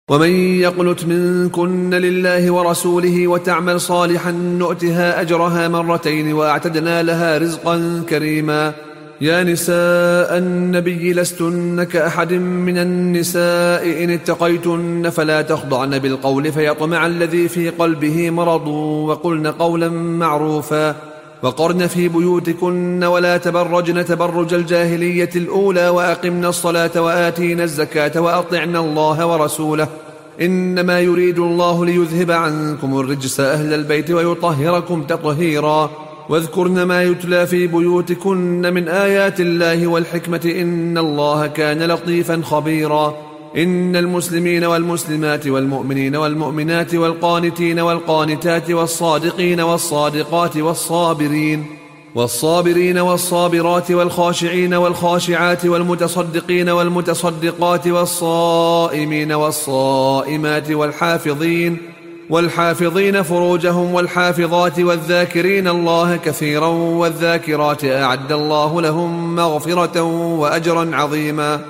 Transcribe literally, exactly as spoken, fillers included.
ومن يقنت منكن لله ورسوله وتعمل صالحا نؤتها أجرها مرتين وأعتدنا لها رزقا كريما. يا نساء النبي لستن كأحد من النساء إن اتقيتن فلا تخضعن بالقول فيطمع الذي في قلبه مرض وقلن قولا معروفا وقرن في بيوتكن ولا تبرجن تبرج الجاهلية الأولى وأقمن الصلاة وآتينا الزكاة وأطعن الله ورسوله إنما يريد الله ليذهب عنكم الرجس أهل البيت ويطهركم تطهيرا. واذكرن ما يتلى في بيوتكن من آيات الله والحكمة إن الله كان لطيفا خبيرا. إن المسلمين والمسلمات والمؤمنين والمؤمنات والقانتين والقانتات والصادقين والصادقات والصابرين والصابرين والصابرات والخاشعين والخاشعات والمتصدقين والمتصدقات والصائمين والصائمات والحافظين والحافظين فروجهم والحافظات والذاكرين الله كثيرا والذاكرات أعد الله لهم مغفرة وأجرا عظيما.